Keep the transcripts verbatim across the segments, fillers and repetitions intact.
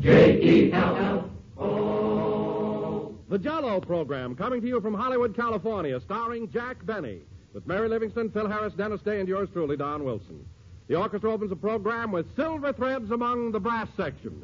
J E L L O. The Jell-O program, coming to you from Hollywood, California, starring Jack Benny, with Mary Livingston, Phil Harris, Dennis Day, and yours truly, Don Wilson. The orchestra opens the program with Silver Threads Among the Brass Section.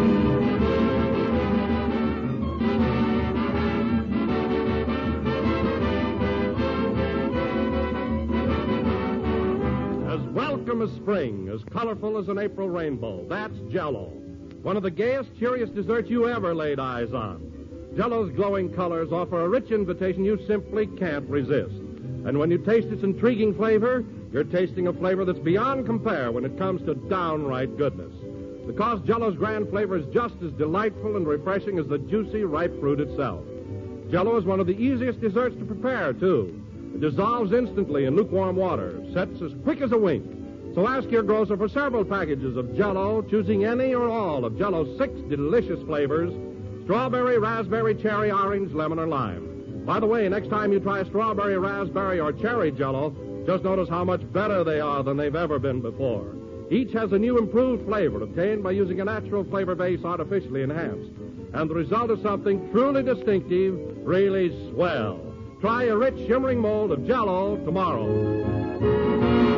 As welcome as spring, as colorful as an April rainbow, that's Jell-O. One of the gayest, cheeriest desserts you ever laid eyes on. Jell-O's glowing colors offer a rich invitation you simply can't resist. And when you taste its intriguing flavor, you're tasting a flavor that's beyond compare when it comes to downright goodness. Because Jell-O's grand flavor is just as delightful and refreshing as the juicy, ripe fruit itself. Jell-O is one of the easiest desserts to prepare, too. It dissolves instantly in lukewarm water, sets as quick as a wink. So ask your grocer for several packages of Jell-O, choosing any or all of Jell-O's six delicious flavors: strawberry, raspberry, cherry, orange, lemon, or lime. By the way, next time you try strawberry, raspberry, or cherry Jell-O, just notice how much better they are than they've ever been before. Each has a new improved flavor obtained by using a natural flavor base artificially enhanced. And the result is something truly distinctive, really swell. Try a rich, shimmering mold of Jell-O tomorrow.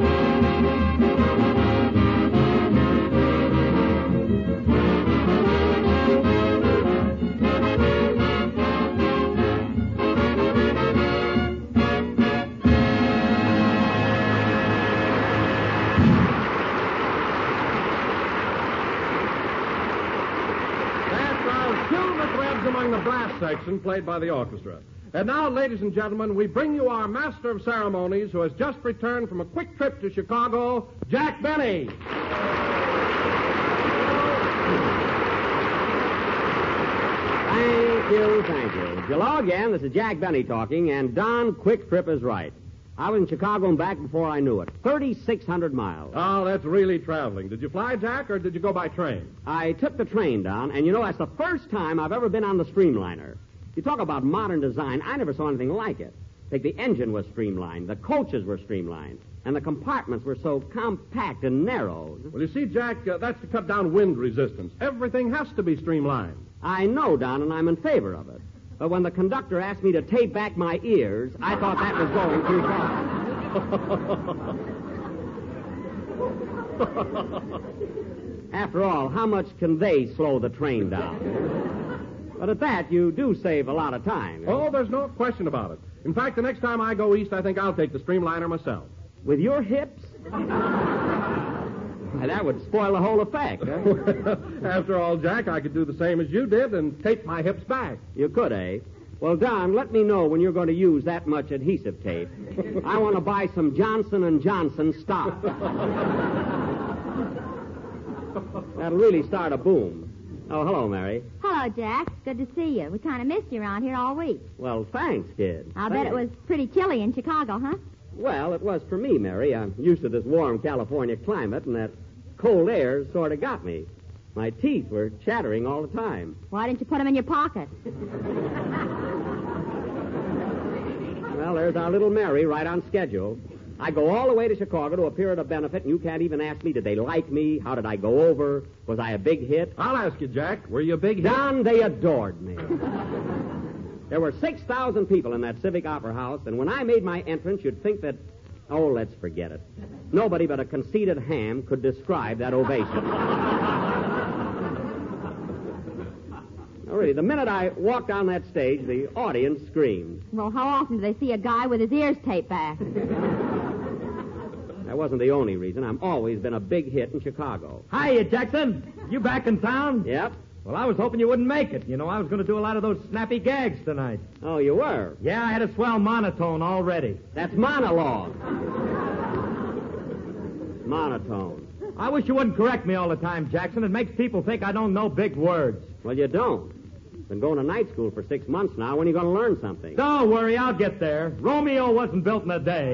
Among the brass section played by the orchestra. And now, ladies and gentlemen, we bring you our master of ceremonies who has just returned from a quick trip to Chicago, Jack Benny. Thank you, thank you. Hello again, this is Jack Benny talking, and Don Quick Trip is right. I was in Chicago and back before I knew it. thirty-six hundred miles. Oh, that's really traveling. Did you fly, Jack, or did you go by train? I took the train down, and you know, that's the first time I've ever been on the Streamliner. You talk about modern design, I never saw anything like it. Like, the engine was streamlined, the coaches were streamlined, and the compartments were so compact and narrow. Well, you see, Jack, uh, that's to cut down wind resistance. Everything has to be streamlined. I know, Don, and I'm in favor of it. But when the conductor asked me to tape back my ears, I thought that was going too far. After all, how much can they slow the train down? But at that, you do save a lot of time. Oh, there's no question about it. In fact, the next time I go east, I think I'll take the Streamliner myself. With your hips? That would spoil the whole effect, huh? After all, Jack, I could do the same as you did and tape my hips back. You could, eh? Well, Don, let me know when you're going to use that much adhesive tape. I want to buy some Johnson and Johnson stock. That'll really start a boom. Oh, hello, Mary. Hello, Jack. Good to see you. We kind of missed you around here all week. Well, thanks, kid. I'll thanks. bet it was pretty chilly in Chicago, huh? Well, it was for me, Mary. I'm used to this warm California climate, and that cold air sort of got me. My teeth were chattering all the time. Why didn't you put them in your pocket? Well, there's our little Mary right on schedule. I go all the way to Chicago to appear at a benefit, and you can't even ask me, did they like me? How did I go over? Was I a big hit? I'll ask you, Jack. Were you a big hit? Don, they adored me. There were six thousand people in that Civic Opera House, and when I made my entrance, you'd think that, oh, let's forget it. Nobody but a conceited ham could describe that ovation. Oh, really, the minute I walked on that stage, the audience screamed. Well, how often do they see a guy with his ears taped back? That wasn't the only reason. I've always been a big hit in Chicago. Hiya, Jackson. You back in town? Yep. Well, I was hoping you wouldn't make it. You know, I was going to do a lot of those snappy gags tonight. Oh, you were? Yeah, I had a swell monotone already. That's monologue. Monotone. I wish you wouldn't correct me all the time, Jackson. It makes people think I don't know big words. Well, you don't. Been going to night school for six months now. When are you going to learn something? Don't worry, I'll get there. Romeo wasn't built in a day.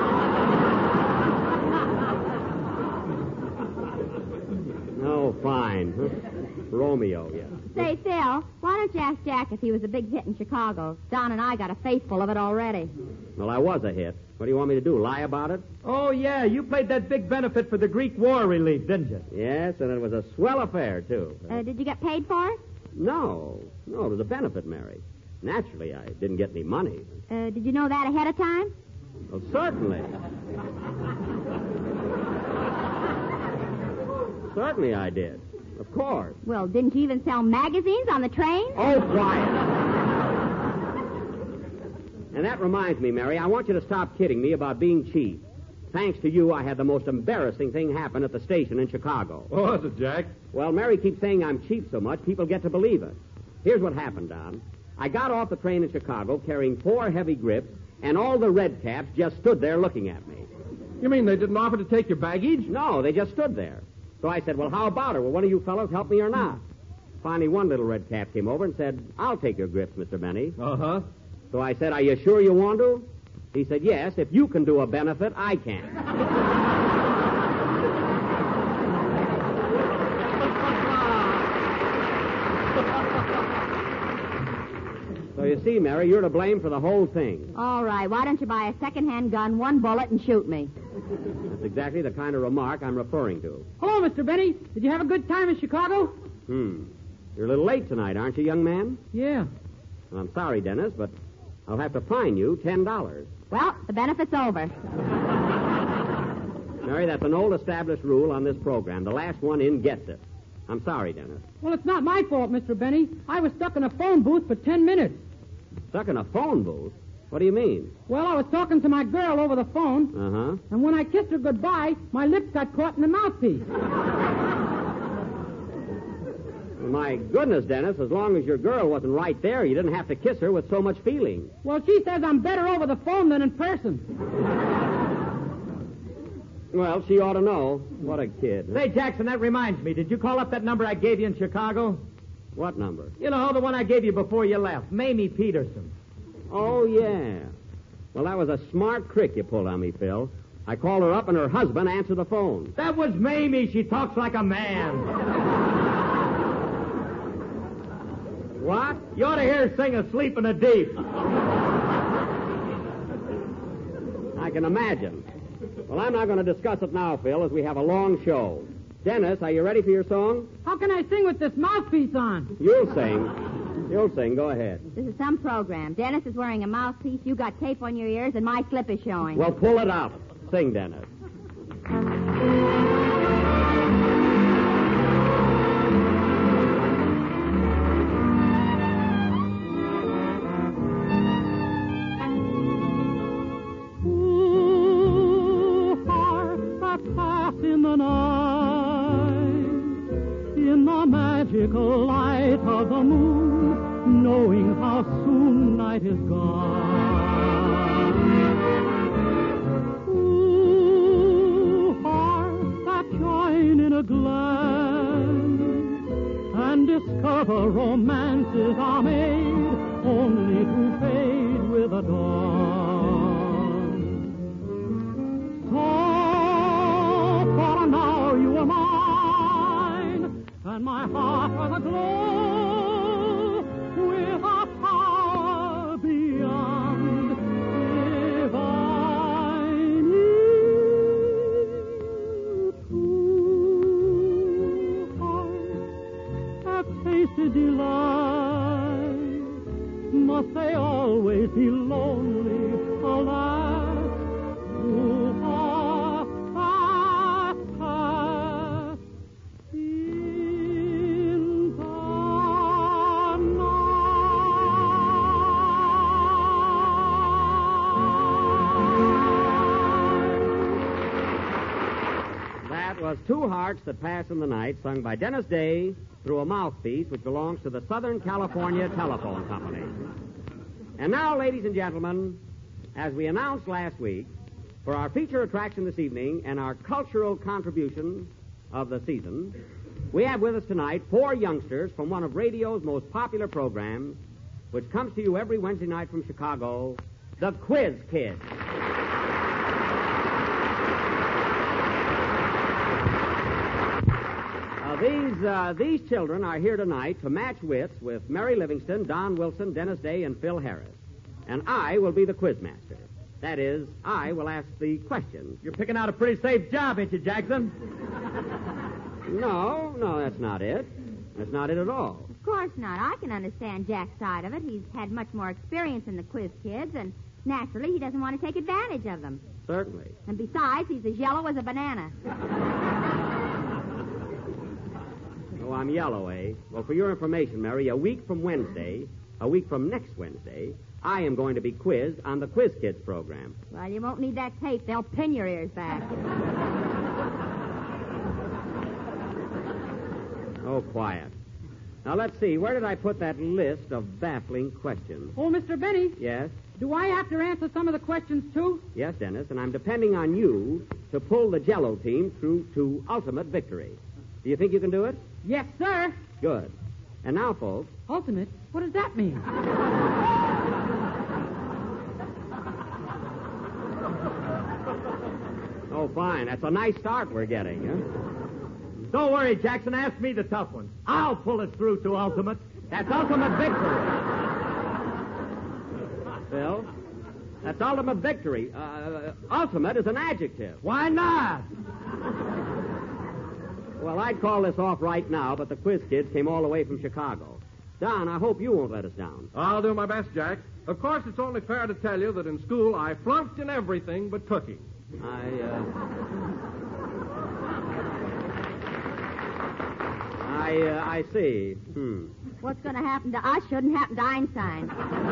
Oh, fine. Huh? Romeo, yeah. Say, Phil, why don't you ask Jack if he was a big hit in Chicago? Don and I got a face full of it already. Well, I was a hit. What do you want me to do, lie about it? Oh, yeah, you played that big benefit for the Greek war relief, didn't you? Yes, and it was a swell affair, too. Uh, did you get paid for it? No, no, it was a benefit, Mary. Naturally, I didn't get any money. Uh, did you know that ahead of time? Well, certainly. Certainly I did. Of course. Well, didn't you even sell magazines on the train? Oh, quiet. And that reminds me, Mary, I want you to stop kidding me about being cheap. Thanks to you, I had the most embarrassing thing happen at the station in Chicago. What was it, Jack? Well, Mary keeps saying I'm cheap so much, people get to believe it. Here's what happened, Don. I got off the train in Chicago carrying four heavy grips, and all the red caps just stood there looking at me. You mean they didn't offer to take your baggage? No, they just stood there. So I said, well, how about it? Will one of you fellows help me or not? Finally, one little red cap came over and said, I'll take your grips, Mister Benny. Uh-huh. So I said, are you sure you want to? He said, yes, if you can do a benefit, I can. So you see, Mary, you're to blame for the whole thing. All right, why don't you buy a second-hand gun, one bullet, and shoot me? That's exactly the kind of remark I'm referring to. Hello, Mister Benny. Did you have a good time in Chicago? Hmm. You're a little late tonight, aren't you, young man? Yeah. Well, I'm sorry, Dennis, but I'll have to fine you ten dollars. Well, the benefit's over. Mary, that's an old established rule on this program. The last one in gets it. I'm sorry, Dennis. Well, it's not my fault, Mister Benny. I was stuck in a phone booth for ten minutes. Stuck in a phone booth? What do you mean? Well, I was talking to my girl over the phone, Uh-huh. and when I kissed her goodbye, my lips got caught in the mouthpiece. Well, my goodness, Dennis, as long as your girl wasn't right there, you didn't have to kiss her with so much feeling. Well, she says I'm better over the phone than in person. Well, she ought to know. What a kid. Say, Jackson, that reminds me. Did you call up that number I gave you in Chicago? What number? You know, the one I gave you before you left. Mamie Peterson. Oh, yeah. Well, that was a smart trick you pulled on me, Phil. I called her up and her husband answered the phone. That was Mamie. She talks like a man. What? You ought to hear her sing Asleep in the Deep. I can imagine. Well, I'm not going to discuss it now, Phil, as we have a long show. Dennis, are you ready for your song? How can I sing with this mouthpiece on? You'll sing. You'll sing. Go ahead. This is some program. Dennis is wearing a mouthpiece, you got tape on your ears, and my slip is showing. Well, pull it up. Sing, Dennis. Magical light of the moon, knowing how soon night is gone. Ooh, hearts that join in a glance and discover romances are made only to fade with the dawn. So, for an hour you were mine, and my heart was aglow with a power beyond divine. Two hearts have tasted delight. Must they always be lonely, alas? Two hearts that pass in the night. That was Two Hearts That Pass in the Night, sung by Dennis Day through a mouthpiece which belongs to the Southern California Telephone Company. And now, ladies and gentlemen, as we announced last week, for our feature attraction this evening and our cultural contribution of the season, we have with us tonight four youngsters from one of radio's most popular programs, which comes to you every Wednesday night from Chicago, The Quiz Kids. Uh, these, uh, these children are here tonight to match wits with Mary Livingston, Don Wilson, Dennis Day, and Phil Harris. And I will be the quizmaster. That is, I will ask the questions. You're picking out a pretty safe job, ain't you, Jackson? No, no, that's not it. That's not it at all. Of course not. I can understand Jack's side of it. He's had much more experience than the quiz kids, and naturally he doesn't want to take advantage of them. Certainly. And besides, he's as yellow as a banana. Oh, I'm yellow, eh? Well, for your information, Mary, a week from Wednesday, a week from next Wednesday, I am going to be quizzed on the Quiz Kids program. Well, you won't need that tape. They'll pin your ears back. Oh, quiet. Now, let's see. Where did I put that list of baffling questions? Oh, Mister Benny, Yes? do I have to answer some of the questions, too? Yes, Dennis, and I'm depending on you to pull the Jello team through to ultimate victory. Do you think you can do it? Yes, sir. Good. And now, folks, Ultimate? What does that mean? oh, fine. That's a nice start we're getting, huh? Don't worry, Jackson. Ask me the tough ones. I'll pull it through to ultimate. That's ultimate victory. Phil, that's ultimate victory. Uh, ultimate is an adjective. Why not? Well, I'd call this off right now, but the Quiz Kids came all the way from Chicago. Don, I hope you won't let us down. I'll do my best, Jack. Of course, it's only fair to tell you that in school I flunked in everything but cooking. I, uh... I, uh, I see. Hmm. What's going to happen to us shouldn't happen to Einstein.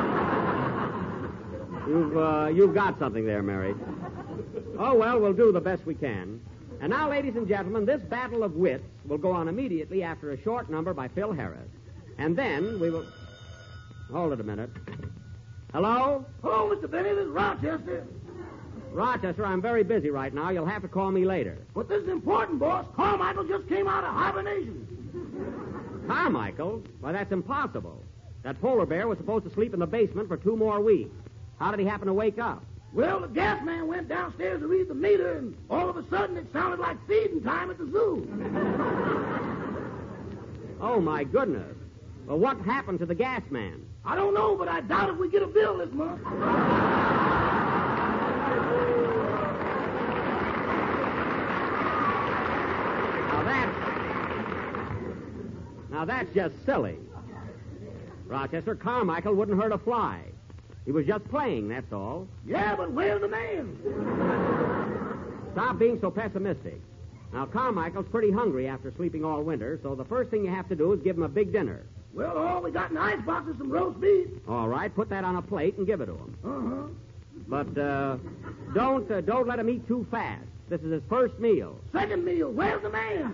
You've, uh, you've got something there, Mary. Oh, well, we'll do the best we can. And now, ladies and gentlemen, this battle of wits will go on immediately after a short number by Phil Harris. And then we will... Hold it a minute. Hello? Hello, Mister Benny. This is Rochester. Rochester, I'm very busy right now. You'll have to call me later. But this is important, boss. Carmichael just came out of hibernation. Carmichael? Why, that's impossible. That polar bear was supposed to sleep in the basement for two more weeks. How did he happen to wake up? Well, the gas man went downstairs to read the meter, and all of a sudden it sounded like feeding time at the zoo. Oh, my goodness. Well, what happened to the gas man? I don't know, but I doubt if we get a bill this month. Now that's... Now that's just silly. Rochester, Carmichael wouldn't hurt a fly. He was just playing, that's all. Yeah, but where's the man? Stop being so pessimistic. Now, Carmichael's pretty hungry after sleeping all winter, so the first thing you have to do is give him a big dinner. Well, all we got in the icebox is some roast beef. All right, put that on a plate and give it to him. Uh-huh. But uh, don't uh, don't let him eat too fast. This is his first meal. Second meal, where's the man?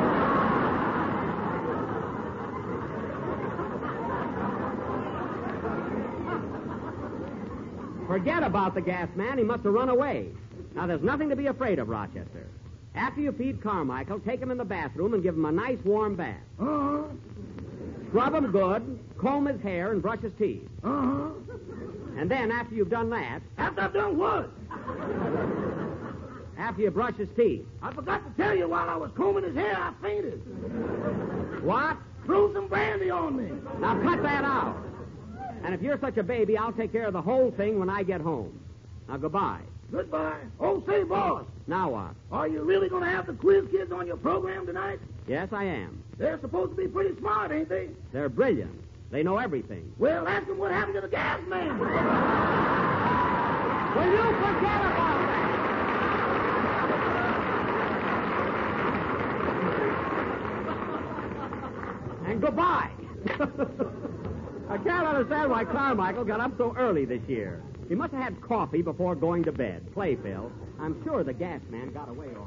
Forget about the gas man. He must have run away. Now, there's nothing to be afraid of, Rochester. After you feed Carmichael, take him in the bathroom and give him a nice warm bath. Uh-huh. Scrub him good, comb his hair, and brush his teeth. Uh-huh. And then, after you've done that, After I've done what? after you brush his teeth, I forgot to tell you while I was combing his hair, I fainted. what? Threw some brandy on me. Now, cut that out. And if you're such a baby, I'll take care of the whole thing when I get home. Now, goodbye. Goodbye. Oh, say, boss, Now what? are you really going to have the quiz kids on your program tonight? Yes, I am. They're supposed to be pretty smart, ain't they? They're brilliant. They know everything. Well, ask them what happened to the gas man. Will you forget about that? And goodbye. I can't understand why Carmichael got up so early this year. He must have had coffee before going to bed. Play, Phil. I'm sure the gas man got away all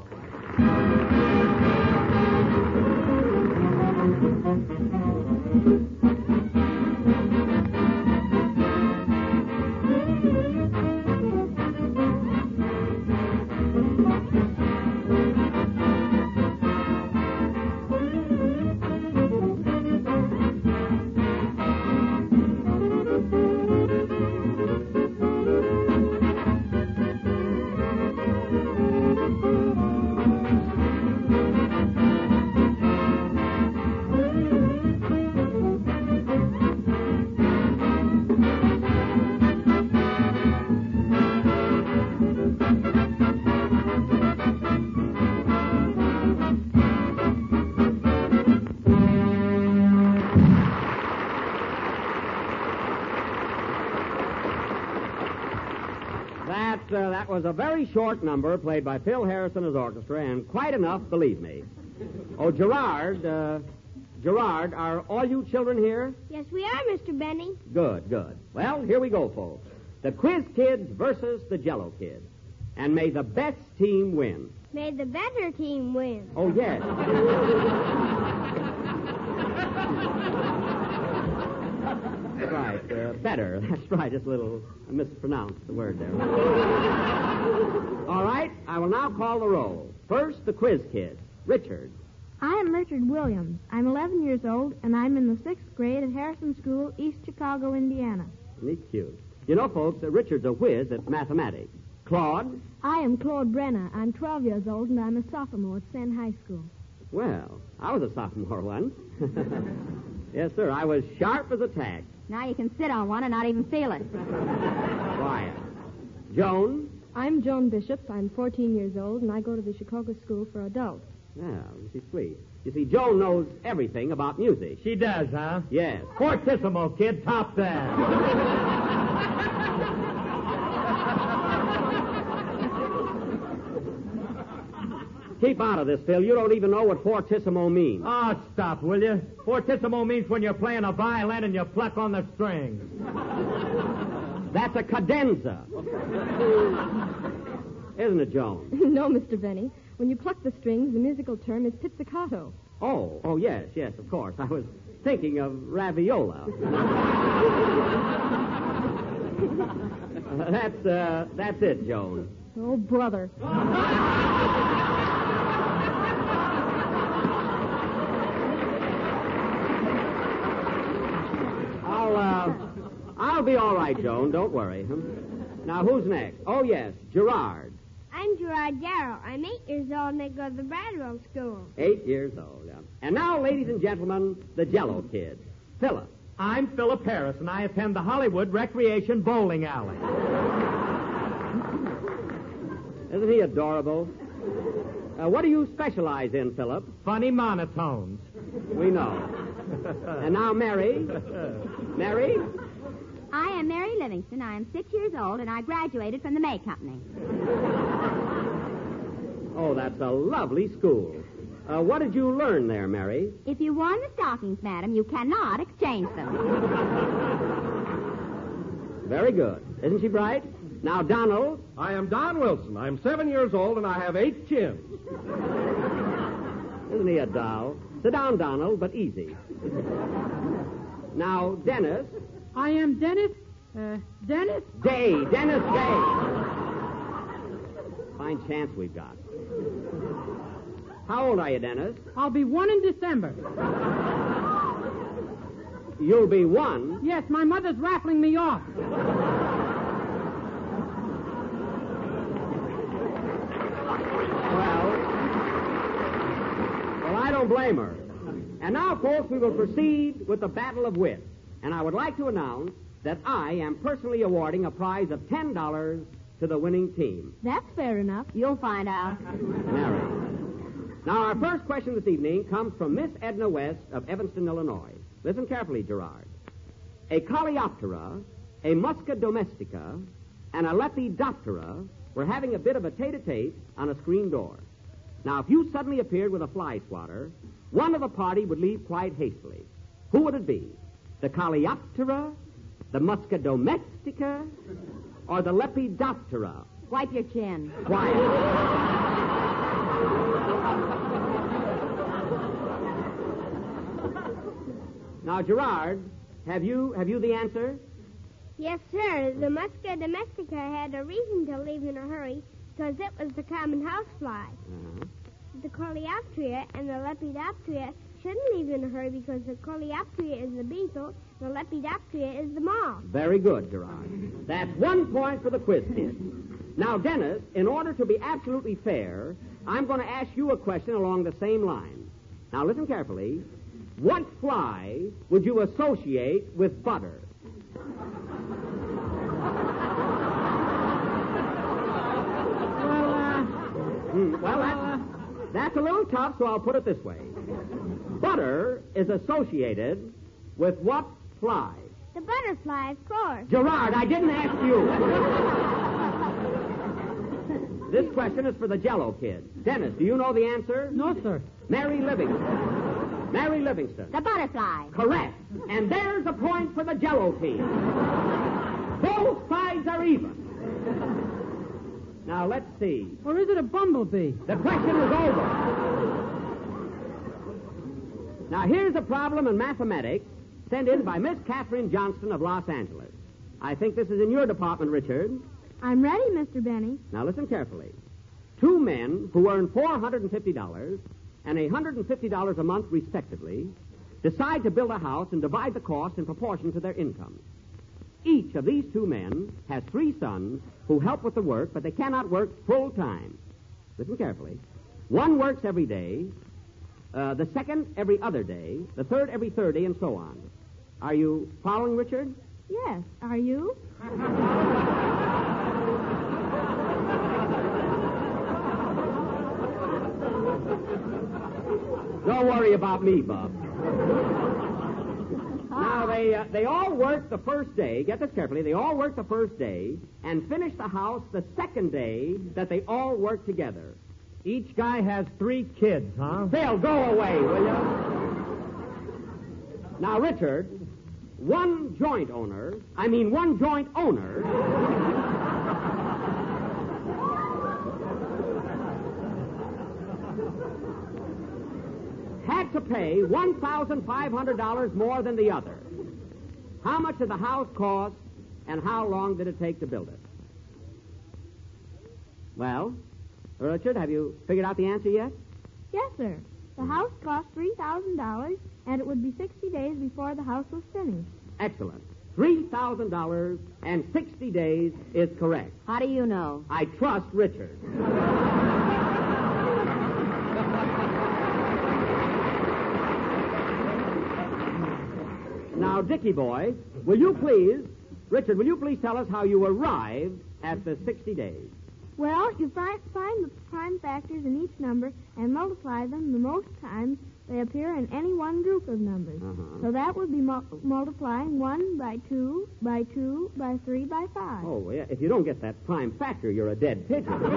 right. That was a very short number played by Phil Harris and his orchestra, and quite enough, believe me. Oh, Gerard, uh, Gerard, are all you children here? Yes, we are, Mister Benny. Good, good. Well, here we go, folks. The Quiz Kids versus the Jello Kids. And may the best team win. May the better team win. Oh, yes. That's right, uh, better. That's right, just a little I mispronounced the word there. All right, I will now call the roll. First, the Quiz Kids. Richard. I am Richard Williams. I'm eleven years old, and I'm in the sixth grade at Harrison School, East Chicago, Indiana. Neat cute. You know, folks, that Richard's a whiz at mathematics. Claude? I am Claude Brenner. I'm twelve years old, and I'm a sophomore at Senn High School. Well, I was a sophomore once. Yes, sir, I was sharp as a tack. Now you can sit on one and not even feel it. Quiet. Joan? I'm Joan Bishop. I'm fourteen years old, and I go to the Chicago School for Adults. Yeah, she's sweet. You see, Joan knows everything about music. She does, huh? Yes. Fortissimo, kid, top that. Keep out of this, Phil. You don't even know what fortissimo means. Oh, stop, will you? Fortissimo means when you're playing a violin and you pluck on the strings. That's a cadenza. Isn't it, Joan? No, Mister Benny. When you pluck the strings, the musical term is pizzicato. Oh, oh, yes, yes, of course. I was thinking of raviola. uh, that's, uh, that's it, Joan. Oh, brother. I'll, uh, I'll be all right, Joan. Don't worry. Now, who's next? Oh, yes, Gerard. I'm Gerard Darrow. I'm eight years old, and I go to the Bradwell School. Eight years old, yeah. And now, ladies and gentlemen, the Jello Kid. Philip. I'm Philip Harris, and I attend the Hollywood Recreation Bowling Alley. Isn't he adorable? Uh, what do you specialize in, Philip? Funny monotones. We know. And now, Mary. Mary? I am Mary Livingston. I am six years old, and I graduated from the May Company. Oh, that's a lovely school. Uh, what did you learn there, Mary? If you worn the stockings, madam, you cannot exchange them. Very good. Isn't she bright? Now, Donald. I am Don Wilson. I'm seven years old, and I have eight chins. Isn't he a doll? Sit down, Donald, but easy. Now, Dennis. I am Dennis. Uh, Dennis? Day. Dennis Day. Fine chance we've got. How old are you, Dennis? I'll be one in December. You'll be one? Yes, my mother's raffling me off. Well, well, I don't blame her. And now, folks, we will proceed with the Battle of Wits. And I would like to announce that I am personally awarding a prize of ten dollars to the winning team. That's fair enough. You'll find out. Mary. Now, our first question this evening comes from Miss Edna West of Evanston, Illinois. Listen carefully, Gerard. A Coleoptera, a Musca domestica, and a Lepidoptera were having a bit of a tete-a-tete on a screen door. Now, if you suddenly appeared with a fly swatter, one of the party would leave quite hastily. Who would it be? The Coleoptera, the Musca domestica, or the Lepidoptera? Wipe your chin. Quiet. Now, Gerard, have you have you the answer? Yes, sir. The Musca domestica had a reason to leave in a hurry because it was the common housefly. Uh-huh. The Coleoptera and the Lepidoptera shouldn't leave in a hurry because the Coleoptera is the beetle, the Lepidoptera is the moth. Very good, Gerard. That's one point for the quiz kid. Now, Dennis, in order to be absolutely fair, I'm going to ask you a question along the same line. Now, listen carefully. What fly would you associate with butter? Well, uh... Hmm, well, that's, that's a little tough, so I'll put it this way. Butter is associated with what fly? The butterfly, of course. Gerard, I didn't ask you. This question is for the Jello kid. Dennis, do you know the answer? No, sir. Mary Livingston. Mary Livingston. The butterfly. Correct. And there's a point for the Jello team. Both sides are even. Now, let's see. Or is it a bumblebee? The question is over. Now, here's a problem in mathematics sent in by Miss Catherine Johnston of Los Angeles. I think this is in your department, Richard. I'm ready, Mister Benny. Now, listen carefully. Two men who earn four hundred fifty dollars and one hundred fifty dollars a month, respectively, decide to build a house and divide the cost in proportion to their income. Each of these two men has three sons who help with the work, but they cannot work full time. Listen carefully. One works every day, uh, the second every other day, the third every third day, and so on. Are you following, Richard? Yes. Are you? Don't worry about me, Bob. Now, they uh, they all work the first day, get this carefully, they all work the first day and finish the house the second day that they all work together. Each guy has three kids, huh? Phil, go away, will you? Now, Richard, one joint owner, I mean one joint owner... had to pay one thousand five hundred dollars more than the other. How much did the house cost, and how long did it take to build it? Well, Richard, have you figured out the answer yet? Yes, sir. The house cost three thousand dollars, and it would be sixty days before the house was finished. Excellent. three thousand dollars and sixty days is correct. How do you know? I trust Richard. Now, Dickie boy, will you please, Richard, will you please tell us how you arrived at the sixty days? Well, you find, find the prime factors in each number and multiply them the most times they appear in any one group of numbers. Uh-huh. So that would be mul- multiplying one by two, by two, by three, by five. Oh, yeah, if you don't get that prime factor, you're a dead pigeon. Oh,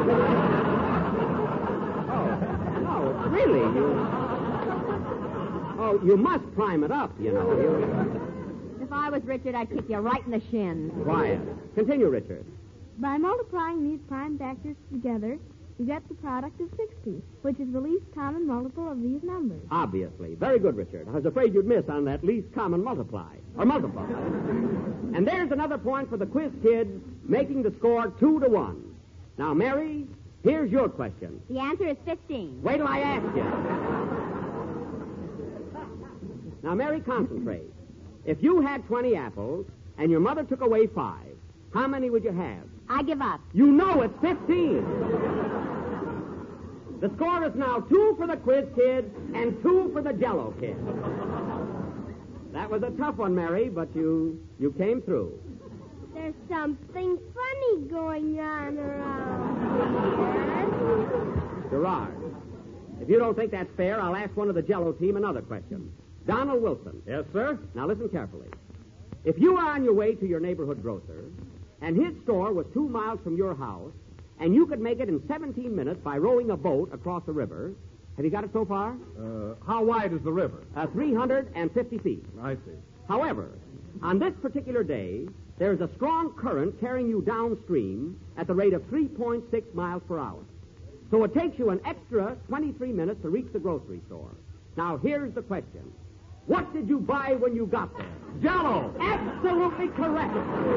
no, really, you... Oh, you must prime it up, you know. You... If I was Richard, I'd kick you right in the shins. Quiet. Continue, Richard. By multiplying these prime factors together, you get the product of sixty, which is the least common multiple of these numbers. Obviously. Very good, Richard. I was afraid you'd miss on that least common multiply, or multiple. And there's another point for the quiz kids, making the score two to one. Now, Mary, here's your question. The answer is fifteen. Wait till I ask you. Now, Mary, concentrate. If you had twenty apples and your mother took away five, how many would you have? I give up. You know it's fifteen. The score is now two for the quiz kid and two for the Jello kid. That was a tough one, Mary, but you you came through. There's something funny going on around here. Gerard, if you don't think that's fair, I'll ask one of the Jello team another question. Donald Wilson. Yes, sir? Now listen carefully. If you were on your way to your neighborhood grocer, and his store was two miles from your house, and you could make it in seventeen minutes by rowing a boat across the river, have you got it so far? Uh, how wide is the river? Uh, three hundred fifty feet. I see. However, on this particular day, there's a strong current carrying you downstream at the rate of three point six miles per hour. So it takes you an extra twenty-three minutes to reach the grocery store. Now, here's the question. What did you buy when you got there? Jello! Absolutely correct.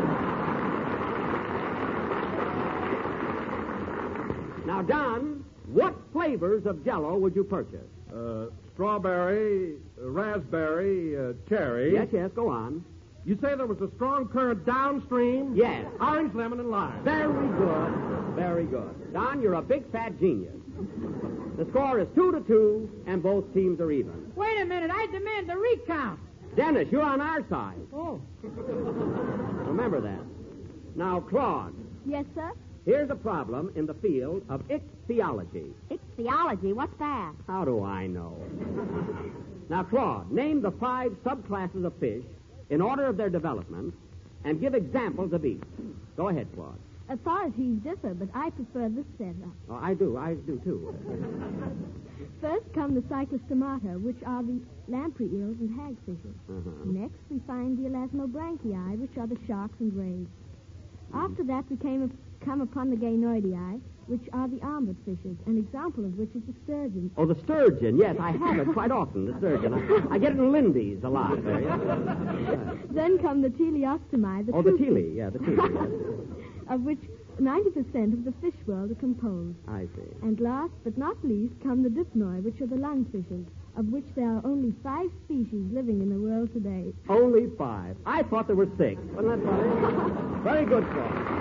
Now, Don, what flavors of Jello would you purchase? Uh, strawberry, uh, raspberry, uh, cherry. Yes, yes, go on. You say there was a strong current downstream? Yes. Orange, lemon, and lime. Very good. Very good. Don, you're a big fat genius. The score is two to two, and both teams are even. Wait a minute. I demand the recount. Dennis, you're on our side. Oh. Remember that. Now, Claude, Yes, sir? here's a problem in the field of ichthyology. Ichthyology, what's that? How do I know? Now, Claude, name the five subclasses of fish in order of their development and give examples of each. Go ahead, Claude. As far as these differ, but I prefer this setup. Oh, I do. I do, too. First come the cyclostomata, which are the lamprey eels and hagfishes. Uh-huh. Next, we find the elasmobranchii, which are the sharks and rays. After that, we came, come upon the gainoidii, which are the armored fishes, an example of which is the sturgeon. Oh, the sturgeon. Yes, I have it quite often, the sturgeon. I, I get it in Lindy's a lot. There, yeah. Then come the teleostomi, the Oh, the true tele. fish, Yeah, the tele. Yes. of which ninety percent of the fish world are composed. I see. And last but not least come the dipnoi, which are the lungfishes, of which there are only five species living in the world today. Only five. I thought there were six. Wasn't that funny? Very good, sir.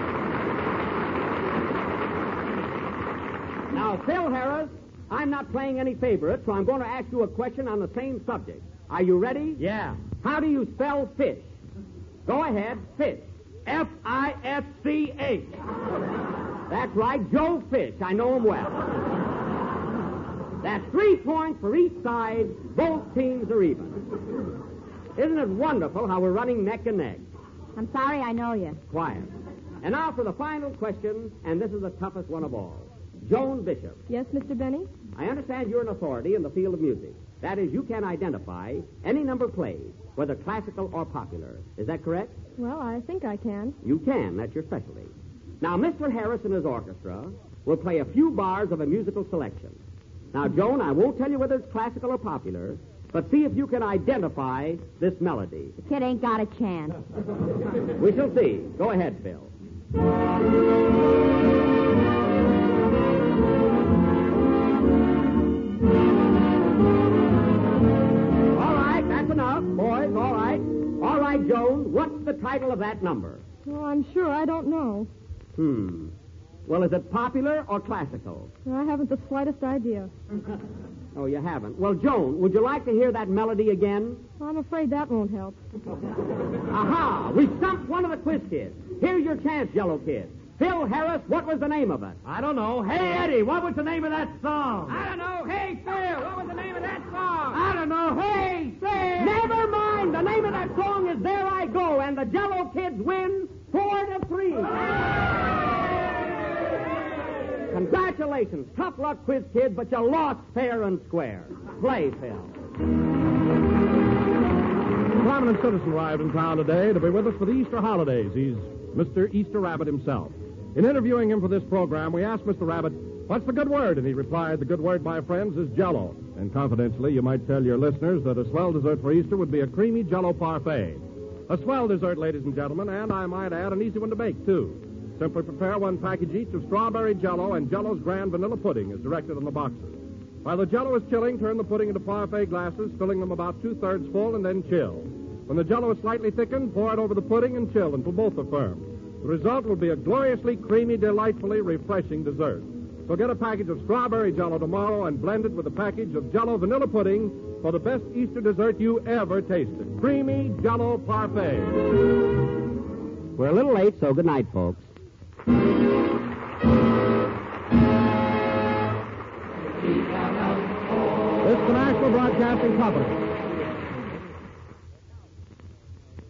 Now, Phil Harris, I'm not playing any favorite, so I'm going to ask you a question on the same subject. Are you ready? Yeah. How do you spell fish? Go ahead, fish. F I S C H. That's right, Joe Fish. I know him well. That's three points for each side. Both teams are even. Isn't it wonderful how we're running neck and neck? I'm sorry I know you. Quiet. And now for the final question, and this is the toughest one of all. Joan Bishop. Yes, Mister Benny? I understand you're an authority in the field of music. That is, you can identify any number played, whether classical or popular. Is that correct? Well, I think I can. You can. That's your specialty. Now, Mister Harris and his orchestra will play a few bars of a musical selection. Now, Joan, I won't tell you whether it's classical or popular, but see if you can identify this melody. The kid ain't got a chance. We shall see. Go ahead, Phil. All right, that's enough, boys. All right. All right, Joan, what's the title of that number? Oh, I'm sure I don't know. Hmm. Well, is it popular or classical? I haven't the slightest idea. Oh, you haven't. Well, Joan, would you like to hear that melody again? I'm afraid that won't help. Aha! We stumped one of the quiz kids. Here's your chance, Yellow Kid. Phil Harris, what was the name of it? I don't know. Hey, Eddie, what was the name of that song? I don't know. Hey, Phil, what was the name of that song? I don't know. Hey, Phil! Never mind. The name of that song is There I Go, and the Jello Kids win four to three. Congratulations. Tough luck, quiz kid, but you lost fair and square. Play, Phil. A prominent citizen arrived in town today to be with us for the Easter holidays. He's Mister Easter Rabbit himself. In interviewing him for this program, we asked Mister Rabbit, what's the good word? And he replied, the good word, my friends, is Jell-O. And confidentially, you might tell your listeners that a swell dessert for Easter would be a creamy Jell-O parfait. A swell dessert, ladies and gentlemen, and I might add, an easy one to make, too. Simply prepare one package each of strawberry Jell-O and Jell-O's grand vanilla pudding as directed on the boxes. While the Jell-O is chilling, turn the pudding into parfait glasses, filling them about two-thirds full, and then chill. When the Jell-O is slightly thickened, pour it over the pudding and chill until both are firm. The result will be a gloriously creamy, delightfully refreshing dessert. So get a package of strawberry Jell-O tomorrow and blend it with a package of Jell-O vanilla pudding for the best Easter dessert you ever tasted. Creamy Jell-O parfait. We're a little late, so good night, folks. This is the National Broadcasting Company.